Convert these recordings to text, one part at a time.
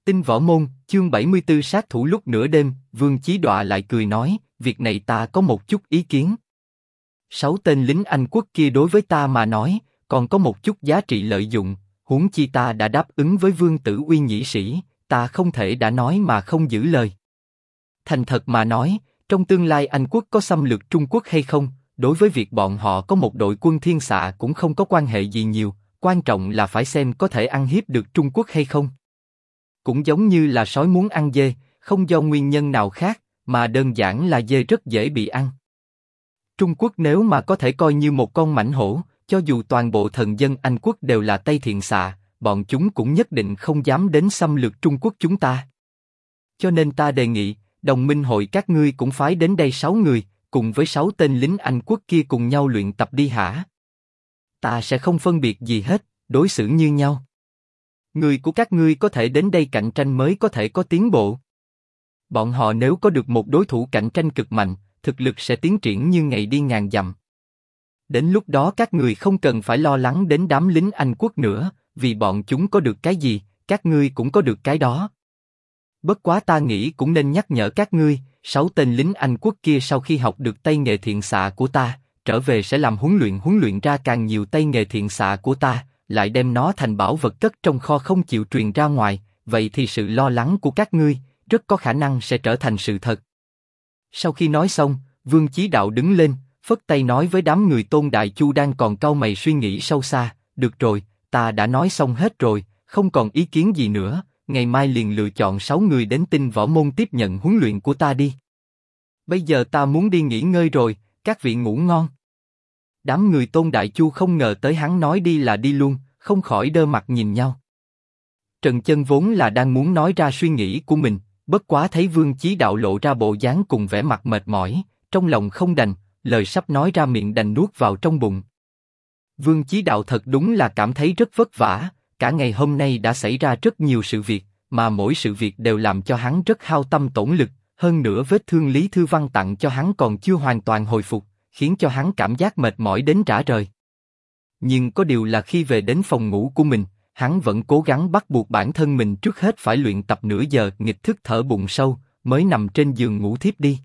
Tinh Võ Môn, chương 74 sát thủ lúc nửa đêm, Vương Chí Đọa lại cười nói, việc này ta có một chút ý kiến. 6 tên lính Anh quốc kia đối với ta mà nói, còn có một chút giá trị lợi dụng, huống chi ta đã đáp ứng với Vương Tử Uy nhĩ sĩ, ta không thể đã nói mà không giữ lời. Thành thật mà nói, trong tương lai Anh quốc có xâm lược Trung Quốc hay không, đối với việc bọn họ có một đội quân thiên xạ cũng không có quan hệ gì nhiều, quan trọng là phải xem có thể ăn hiếp được Trung Quốc hay không. Cũng giống như là sói muốn ăn dê, không do nguyên nhân nào khác, mà đơn giản là dê rất dễ bị ăn. Trung Quốc nếu mà có thể coi như một con mãnh hổ, cho dù toàn bộ thần dân Anh quốc đều là Tây thiện xạ, bọn chúng cũng nhất định không dám đến xâm lược Trung Quốc chúng ta. Cho nên ta đề nghị, đồng minh hội các ngươi cũng phái đến đây 6 người, cùng với 6 tên lính Anh quốc kia cùng nhau luyện tập đi hả? Ta sẽ không phân biệt gì hết, đối xử như nhau. Người của các ngươi có thể đến đây cạnh tranh mới có thể có tiến bộ. Bọn họ nếu có được một đối thủ cạnh tranh cực mạnh, thực lực sẽ tiến triển như ngày đi ngàn dặm. Đến lúc đó các người không cần phải lo lắng đến đám lính Anh quốc nữa, vì bọn chúng có được cái gì, các ngươi cũng có được cái đó. Bất quá ta nghĩ cũng nên nhắc nhở các ngươi, 6 tên lính Anh quốc kia sau khi học được tay nghề thiện xạ của ta, trở về sẽ làm huấn luyện ra càng nhiều tay nghề thiện xạ của ta, lại đem nó thành bảo vật cất trong kho không chịu truyền ra ngoài, vậy thì sự lo lắng của các ngươi, rất có khả năng sẽ trở thành sự thật. Sau khi nói xong, Vương Chí Đạo đứng lên, phất tay nói với đám người Tôn Đại Chu đang còn cau mày suy nghĩ sâu xa, được rồi, ta đã nói xong hết rồi, không còn ý kiến gì nữa, ngày mai liền lựa chọn 6 người đến Tinh Võ Môn tiếp nhận huấn luyện của ta đi. Bây giờ ta muốn đi nghỉ ngơi rồi, các vị ngủ ngon. Đám người Tôn Đại Chu không ngờ tới hắn nói đi là đi luôn, không khỏi đơ mặt nhìn nhau. Trần Chân vốn là đang muốn nói ra suy nghĩ của mình, bất quá thấy Vương Chí Đạo lộ ra bộ dáng cùng vẻ mặt mệt mỏi, trong lòng không đành, lời sắp nói ra miệng đành nuốt vào trong bụng. Vương Chí Đạo thật đúng là cảm thấy rất vất vả, cả ngày hôm nay đã xảy ra rất nhiều sự việc, mà mỗi sự việc đều làm cho hắn rất hao tâm tổn lực, hơn nữa vết thương Lý Thư Văn tặng cho hắn còn chưa hoàn toàn hồi phục, khiến cho hắn cảm giác mệt mỏi đến rã rời. Nhưng có điều là khi về đến phòng ngủ của mình, hắn vẫn cố gắng bắt buộc bản thân mình trước hết phải luyện tập nửa giờ nghịch thức thở bụng sâu, mới nằm trên giường ngủ thiếp đi.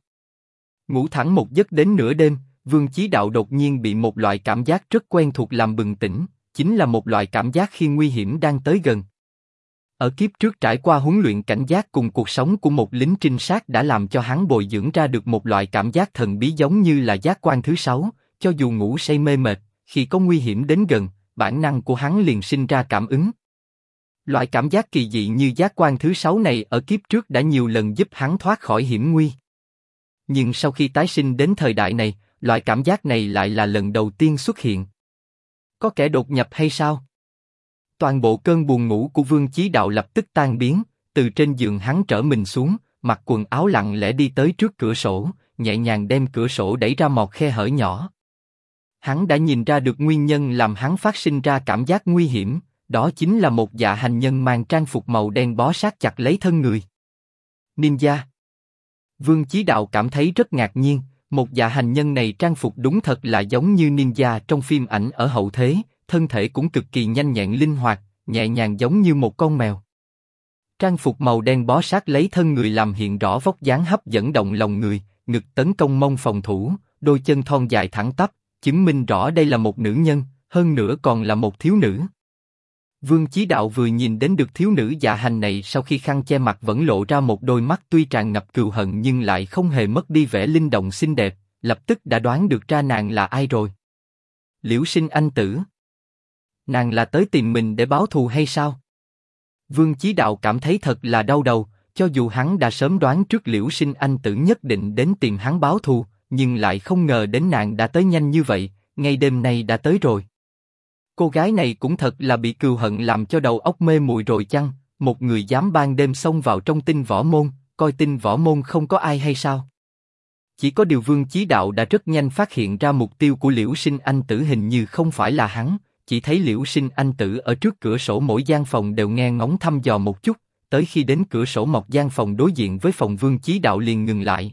Ngủ thẳng một giấc đến nửa đêm, Vương Chí Đạo đột nhiên bị một loại cảm giác rất quen thuộc làm bừng tỉnh, chính là một loại cảm giác khi nguy hiểm đang tới gần. Ở kiếp trước trải qua huấn luyện cảnh giác cùng cuộc sống của một lính trinh sát đã làm cho hắn bồi dưỡng ra được một loại cảm giác thần bí giống như là giác quan thứ 6, cho dù ngủ say mê mệt, khi có nguy hiểm đến gần, bản năng của hắn liền sinh ra cảm ứng. Loại cảm giác kỳ dị như giác quan thứ 6 này ở kiếp trước đã nhiều lần giúp hắn thoát khỏi hiểm nguy. Nhưng sau khi tái sinh đến thời đại này, loại cảm giác này lại là lần đầu tiên xuất hiện. Có kẻ đột nhập hay sao? Toàn bộ cơn buồn ngủ của Vương Chí Đạo lập tức tan biến, từ trên giường hắn trở mình xuống, mặc quần áo lặng lẽ đi tới trước cửa sổ, nhẹ nhàng đem cửa sổ đẩy ra một khe hở nhỏ. Hắn đã nhìn ra được nguyên nhân làm hắn phát sinh ra cảm giác nguy hiểm, đó chính là một dạ hành nhân mang trang phục màu đen bó sát chặt lấy thân người. Ninja. Vương Chí Đạo cảm thấy rất ngạc nhiên, một dạ hành nhân này trang phục đúng thật là giống như ninja trong phim ảnh ở hậu thế, thân thể cũng cực kỳ nhanh nhẹn linh hoạt, nhẹ nhàng giống như một con mèo. Trang phục màu đen bó sát lấy thân người làm hiện rõ vóc dáng hấp dẫn động lòng người, ngực tấn công mông phòng thủ, đôi chân thon dài thẳng tắp, chứng minh rõ đây là một nữ nhân, hơn nữa còn là một thiếu nữ. Vương Chí Đạo vừa nhìn đến được thiếu nữ dạ hành này sau khi khăn che mặt vẫn lộ ra một đôi mắt tuy tràn ngập cừu hận nhưng lại không hề mất đi vẻ linh động xinh đẹp, lập tức đã đoán được ra nàng là ai rồi. Liễu Sinh Anh Tử. Nàng là tới tìm mình để báo thù hay sao? Vương Chí Đạo cảm thấy thật là đau đầu, cho dù hắn đã sớm đoán trước Liễu Sinh Anh Tử nhất định đến tìm hắn báo thù, nhưng lại không ngờ đến nàng đã tới nhanh như vậy, ngay đêm nay đã tới rồi. Cô gái này cũng thật là bị cừu hận làm cho đầu óc mê muội rồi chăng? Một người dám ban đêm xông vào trong Tinh Võ Môn, coi Tinh Võ Môn không có ai hay sao? Chỉ có điều Vương Chí Đạo đã rất nhanh phát hiện ra mục tiêu của Liễu Sinh Anh Tử hình như không phải là hắn, chỉ thấy Liễu Sinh Anh Tử ở trước cửa sổ mỗi gian phòng đều nghe ngóng thăm dò một chút, tới khi đến cửa sổ một gian phòng đối diện với phòng Vương Chí Đạo liền ngừng lại.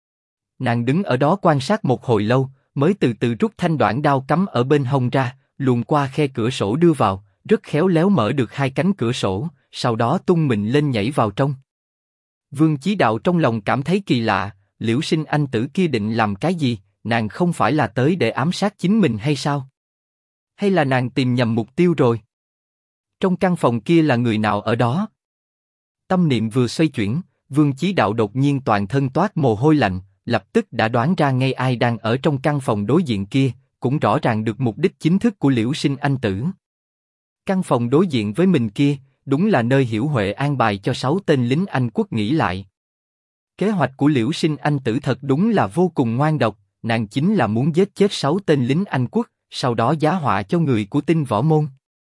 Nàng đứng ở đó quan sát một hồi lâu, mới từ từ rút thanh đoạn đao cắm ở bên hông ra, luồn qua khe cửa sổ đưa vào, rất khéo léo mở được hai cánh cửa sổ, sau đó tung mình lên nhảy vào trong. Vương Chí Đạo trong lòng cảm thấy kỳ lạ, Liễu Sinh Anh tử kia định làm cái gì, nàng không phải là tới để ám sát chính mình hay sao? Hay là nàng tìm nhầm mục tiêu rồi? Trong căn phòng kia là người nào ở đó? Tâm niệm vừa xoay chuyển, Vương Chí Đạo đột nhiên toàn thân toát mồ hôi lạnh, lập tức đã đoán ra ngay ai đang ở trong căn phòng đối diện kia, cũng rõ ràng được mục đích chính thức của Liễu Sinh Anh tử. Căn phòng đối diện với mình kia, đúng là nơi Hiểu Huệ an bài cho 6 tên lính Anh quốc nghỉ lại. Kế hoạch của Liễu Sinh Anh tử thật đúng là vô cùng ngoan độc, nàng chính là muốn giết chết 6 tên lính Anh quốc, sau đó giá họa cho người của Tinh Võ Môn.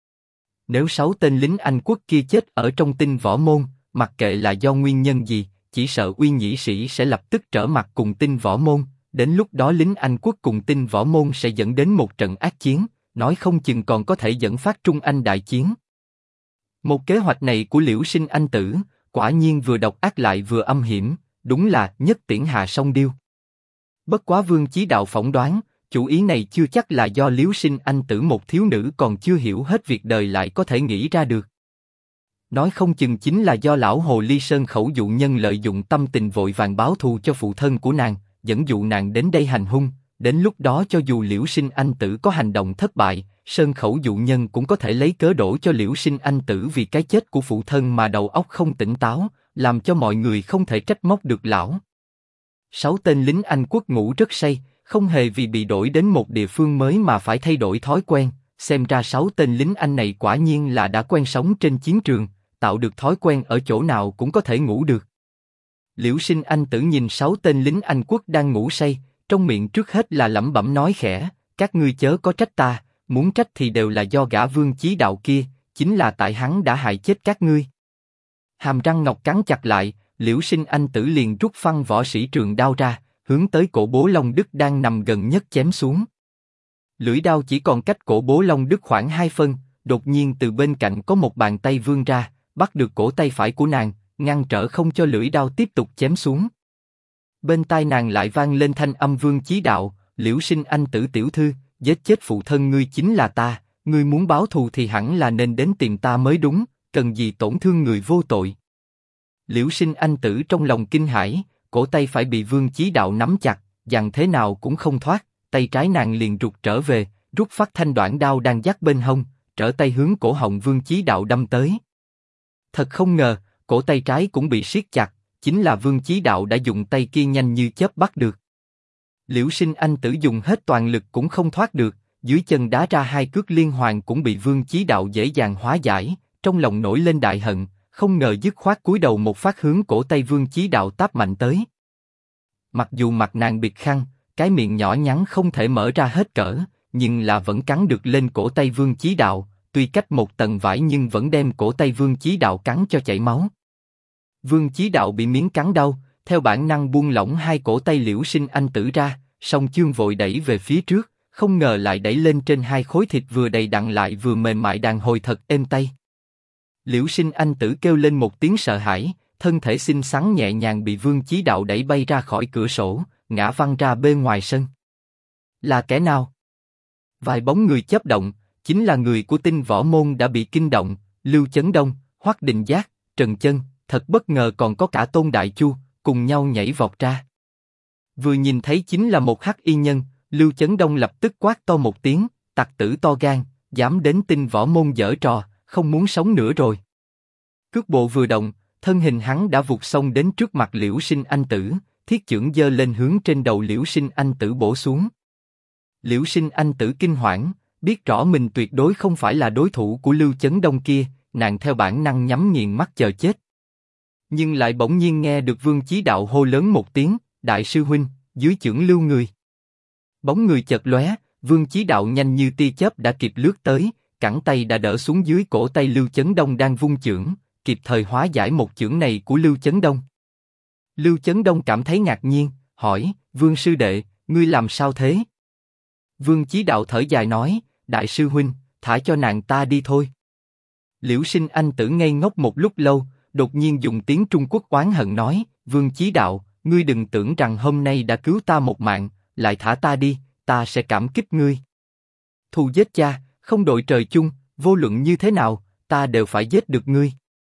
Nếu 6 tên lính Anh quốc kia chết ở trong Tinh Võ Môn, mặc kệ là do nguyên nhân gì, chỉ sợ Uy Nhĩ Sĩ sẽ lập tức trở mặt cùng Tinh Võ Môn, đến lúc đó lính Anh quốc cùng Tinh Võ Môn sẽ dẫn đến một trận ác chiến, nói không chừng còn có thể dẫn phát Trung Anh đại chiến. Một kế hoạch này của Liễu Sinh Anh tử, quả nhiên vừa độc ác lại vừa âm hiểm, đúng là nhất tiễn hạ song điêu. Bất quá Vương Chí Đạo phỏng đoán, chủ ý này chưa chắc là do Liễu Sinh Anh tử một thiếu nữ còn chưa hiểu hết việc đời lại có thể nghĩ ra được. Nói không chừng chính là do lão hồ ly sơn khẩu dụ nhân lợi dụng tâm tình vội vàng báo thù cho phụ thân của nàng, dẫn dụ nàng đến đây hành hung, đến lúc đó cho dù Liễu Sinh Anh tử có hành động thất bại, sơn khẩu dụ nhân cũng có thể lấy cớ đổ cho Liễu Sinh Anh tử vì cái chết của phụ thân mà đầu óc không tỉnh táo, làm cho mọi người không thể trách móc được lão. 6 tên lính Anh quốc ngủ rất say, không hề vì bị đổi đến một địa phương mới mà phải thay đổi thói quen, xem ra 6 tên lính Anh này quả nhiên là đã quen sống trên chiến trường, tạo được thói quen ở chỗ nào cũng có thể ngủ được. Liễu Sinh Anh tử nhìn 6 tên lính Anh quốc đang ngủ say, trong miệng trước hết là lẩm bẩm nói khẽ, các ngươi chớ có trách ta, muốn trách thì đều là do gã Vương Chí Đạo kia, chính là tại hắn đã hại chết các ngươi. Hàm răng ngọc cắn chặt lại, Liễu Sinh Anh tử liền rút phăng võ sĩ trường đao ra, hướng tới cổ Bố Long Đức đang nằm gần nhất chém xuống. Lưỡi đao chỉ còn cách cổ Bố Long Đức khoảng 2 phân, đột nhiên từ bên cạnh có một bàn tay vươn ra, bắt được cổ tay phải của nàng, ngăn trở không cho lưỡi đao tiếp tục chém xuống. Bên tai nàng lại vang lên thanh âm Vương Chí Đạo, Liễu Sinh Anh tử tiểu thư, giết chết phụ thân ngươi chính là ta, ngươi muốn báo thù thì hẳn là nên đến tìm ta mới đúng, cần gì tổn thương người vô tội. Liễu Sinh Anh tử trong lòng kinh hãi, cổ tay phải bị Vương Chí Đạo nắm chặt, dằn thế nào cũng không thoát, tay trái nàng liền rụt trở về, rút phát thanh đoạn đao đang dắt bên hông, trở tay hướng cổ họng Vương Chí Đạo đâm tới. Thật không ngờ, cổ tay trái cũng bị siết chặt, chính là Vương Chí Đạo đã dùng tay kia nhanh như chớp bắt được. Liễu Sinh Anh tử dùng hết toàn lực cũng không thoát được, dưới chân đá ra 2 cước liên hoàn cũng bị Vương Chí Đạo dễ dàng hóa giải, trong lòng nổi lên đại hận, không ngờ dứt khoát cúi đầu một phát hướng cổ tay Vương Chí Đạo táp mạnh tới. Mặc dù mặt nàng bịt khăn, cái miệng nhỏ nhắn không thể mở ra hết cỡ, nhưng là vẫn cắn được lên cổ tay Vương Chí Đạo, tuy cách một tầng vải nhưng vẫn đem cổ tay Vương Chí Đạo cắn cho chảy máu. Vương Chí Đạo bị miếng cắn đau, theo bản năng buông lỏng 2 cổ tay Liễu Sinh Anh tử ra, song chương vội đẩy về phía trước, không ngờ lại đẩy lên trên 2 khối thịt vừa đầy đặn lại vừa mềm mại đàn hồi thật êm tay. Liễu Sinh Anh tử kêu lên một tiếng sợ hãi, thân thể xinh xắn nhẹ nhàng bị Vương Chí Đạo đẩy bay ra khỏi cửa sổ, ngã văng ra bên ngoài sân. Là kẻ nào? Vài bóng người chớp động, chính là người của Tinh Võ Môn đã bị kinh động, Lưu Chấn Đông, Hoắc Đình Giác, Trần Chân, thật bất ngờ còn có cả Tôn Đại Chu, cùng nhau nhảy vọt ra. Vừa nhìn thấy chính là một hắc y nhân, Lưu Chấn Đông lập tức quát to một tiếng, tặc tử to gan, dám đến Tinh Võ Môn giở trò, không muốn sống nữa rồi. Cước bộ vừa động, thân hình hắn đã vụt xông đến trước mặt Liễu Sinh Anh tử, thiết chưởng giơ lên hướng trên đầu Liễu Sinh Anh tử bổ xuống. Liễu Sinh Anh tử kinh hoảng, biết rõ mình tuyệt đối không phải là đối thủ của Lưu Chấn Đông kia, nàng theo bản năng nhắm nghiền mắt chờ chết. Nhưng lại bỗng nhiên nghe được Vương Chí Đạo hô lớn một tiếng, đại sư huynh, dưới chưởng lưu người. Bóng người chợt lóe, Vương Chí Đạo nhanh như tia chớp đã kịp lướt tới, cẳng tay đã đỡ xuống dưới cổ tay Lưu Chấn Đông đang vung chưởng, kịp thời hóa giải một chưởng này của Lưu Chấn Đông. Lưu Chấn Đông cảm thấy ngạc nhiên, hỏi, Vương sư đệ, ngươi làm sao thế? Vương Chí Đạo thở dài nói, đại sư huynh, thả cho nàng ta đi thôi. Liễu Sinh Anh tử ngây ngốc một lúc lâu, đột nhiên dùng tiếng Trung Quốc oán hận nói, Vương Chí Đạo, ngươi đừng tưởng rằng hôm nay đã cứu ta một mạng, lại thả ta đi, ta sẽ cảm kích ngươi. Thù giết cha, không đội trời chung, vô luận như thế nào, ta đều phải giết được ngươi.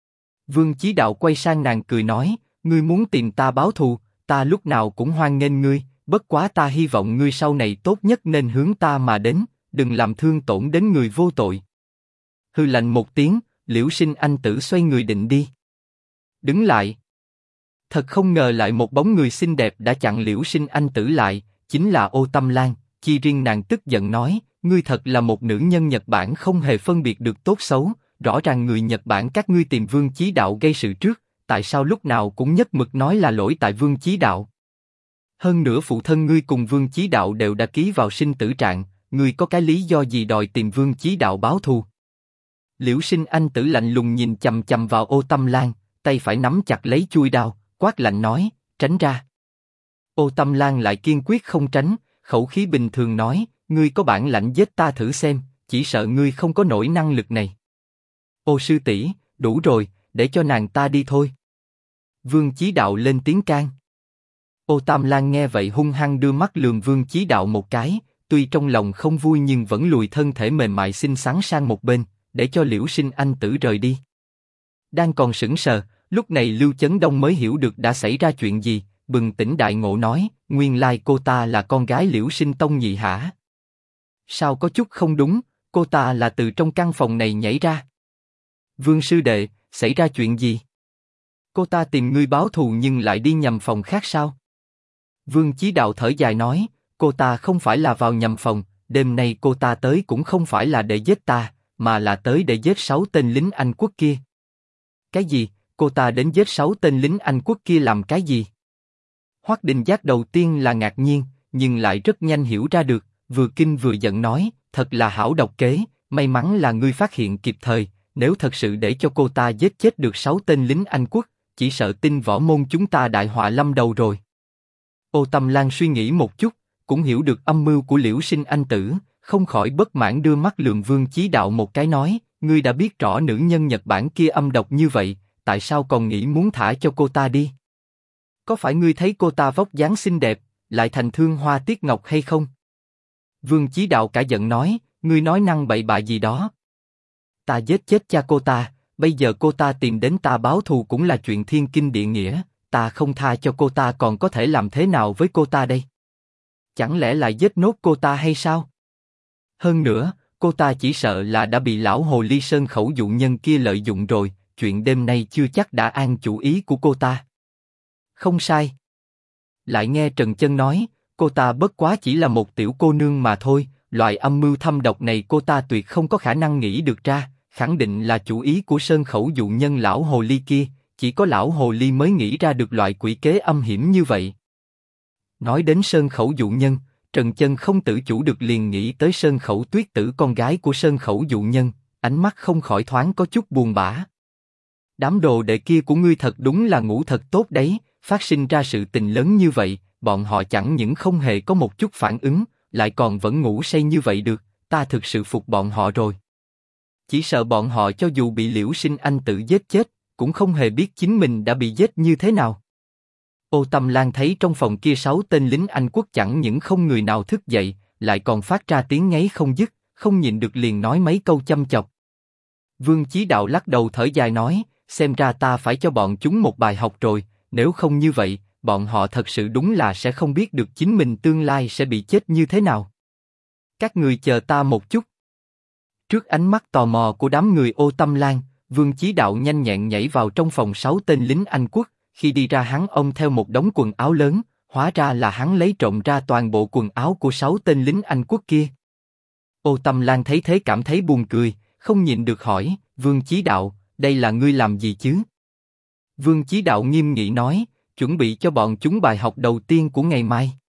Vương Chí Đạo quay sang nàng cười nói, ngươi muốn tìm ta báo thù, ta lúc nào cũng hoan nghênh ngươi, bất quá ta hy vọng ngươi sau này tốt nhất nên hướng ta mà đến, đừng làm thương tổn đến người vô tội. Hừ lạnh một tiếng, Liễu Sinh Anh Tử xoay người định đi. Đứng lại. Thật không ngờ lại một bóng người xinh đẹp đã chặn Liễu Sinh Anh Tử lại, chính là Ô Tâm Lan. Chi riêng nàng tức giận nói, ngươi thật là một nữ nhân Nhật Bản không hề phân biệt được tốt xấu, rõ ràng người Nhật Bản các ngươi tìm Vương Chí Đạo gây sự trước, tại sao lúc nào cũng nhất mực nói là lỗi tại Vương Chí Đạo? Hơn nữa phụ thân ngươi cùng Vương Chí Đạo đều đã ký vào sinh tử trạng, ngươi có cái lý do gì đòi tìm Vương Chí Đạo báo thù? Liễu Sinh Anh Tử lạnh lùng nhìn chằm chằm vào Ô Tâm Lan, tay phải nắm chặt lấy chuôi đao, quát lạnh nói, tránh ra. Ô Tâm Lan lại kiên quyết không tránh, khẩu khí bình thường nói, ngươi có bản lãnh giết ta thử xem, chỉ sợ ngươi không có nổi năng lực này. Ô sư tỷ, đủ rồi, để cho nàng ta đi thôi. Vương Chí Đạo lên tiếng can. Ô Tam Lan nghe vậy hung hăng đưa mắt lườm Vương Chí Đạo một cái, tuy trong lòng không vui nhưng vẫn lùi thân thể mềm mại xinh xắn sang một bên, để cho Liễu Sinh Anh Tử rời đi. Đang còn sững sờ, lúc này Lưu Chấn Đông mới hiểu được đã xảy ra chuyện gì, bừng tỉnh đại ngộ nói, nguyên lai cô ta là con gái Liễu Sinh Tông nhị hả? Sao có chút không đúng, cô ta là từ trong căn phòng này nhảy ra. Vương sư đệ, xảy ra chuyện gì? Cô ta tìm ngươi báo thù nhưng lại đi nhầm phòng khác sao? Vương Chí Đạo thở dài nói, cô ta không phải là vào nhầm phòng, đêm nay cô ta tới cũng không phải là để giết ta, mà là tới để giết 6 tên lính Anh quốc kia. Cái gì? Cô ta đến giết 6 tên lính Anh quốc kia làm cái gì? Hoắc Đình Giác đầu tiên là ngạc nhiên, nhưng lại rất nhanh hiểu ra được, vừa kinh vừa giận nói, thật là hảo độc kế, may mắn là ngươi phát hiện kịp thời, nếu thật sự để cho cô ta giết chết được 6 tên lính Anh quốc, chỉ sợ tin võ môn chúng ta đại họa lâm đầu rồi. Ô Tâm Lan suy nghĩ một chút, cũng hiểu được âm mưu của Liễu Sinh Anh Tử, không khỏi bất mãn đưa mắt lườm Vương Chí Đạo một cái nói, ngươi đã biết rõ nữ nhân Nhật Bản kia âm độc như vậy, tại sao còn nghĩ muốn thả cho cô ta đi? Có phải ngươi thấy cô ta vóc dáng xinh đẹp, lại thành thương hoa tiết ngọc hay không? Vương Chí Đạo cả giận nói, ngươi nói năng bậy bạ gì đó? Ta giết chết cha cô ta, bây giờ cô ta tìm đến ta báo thù cũng là chuyện thiên kinh địa nghĩa, ta không tha cho cô ta còn có thể làm thế nào với cô ta đây? Chẳng lẽ lại giết nốt cô ta hay sao? Hơn nữa, cô ta chỉ sợ là đã bị lão hồ ly Sơn Khẩu dụ nhân kia lợi dụng rồi, chuyện đêm nay chưa chắc đã an chủ ý của cô ta. Không sai. Lại nghe Trần Chân nói, cô ta bất quá chỉ là một tiểu cô nương mà thôi, loại âm mưu thâm độc này cô ta tuyệt không có khả năng nghĩ được ra, khẳng định là chủ ý của Sơn Khẩu dụ nhân lão hồ ly kia, chỉ có lão hồ ly mới nghĩ ra được loại quỷ kế âm hiểm như vậy. Nói đến Sơn Khẩu dụ nhân, Trần Chân không tự chủ được liền nghĩ tới Sơn Khẩu Tuyết Tử con gái của Sơn Khẩu dụ nhân, ánh mắt không khỏi thoáng có chút buồn bã. Đám đồ đệ kia của ngươi thật đúng là ngủ thật tốt đấy, phát sinh ra sự tình lớn như vậy, bọn họ chẳng những không hề có một chút phản ứng, lại còn vẫn ngủ say như vậy được, ta thực sự phục bọn họ rồi. Chỉ sợ bọn họ cho dù bị Liễu Sinh Anh Tử giết chết, cũng không hề biết chính mình đã bị giết như thế nào. Ô Tâm Lan thấy trong phòng kia 6 tên lính Anh quốc chẳng những không người nào thức dậy, lại còn phát ra tiếng ngáy không dứt, không nhịn được liền nói mấy câu châm chọc. Vương Chí Đạo lắc đầu thở dài nói, xem ra ta phải cho bọn chúng một bài học rồi, nếu không như vậy, bọn họ thật sự đúng là sẽ không biết được chính mình tương lai sẽ bị chết như thế nào. Các người chờ ta một chút. Trước ánh mắt tò mò của đám người Ô Tâm Lan, Vương Chí Đạo nhanh nhẹn nhảy vào trong phòng 6 tên lính Anh quốc, khi đi ra hắn ôm theo một đống quần áo lớn, hóa ra là hắn lấy trộm ra toàn bộ quần áo của 6 tên lính Anh quốc kia. Ô Tâm Lan thấy thế cảm thấy buồn cười, không nhịn được hỏi, Vương Chí Đạo, đây là ngươi làm gì chứ? Vương Chí Đạo nghiêm nghị nói, chuẩn bị cho bọn chúng bài học đầu tiên của ngày mai.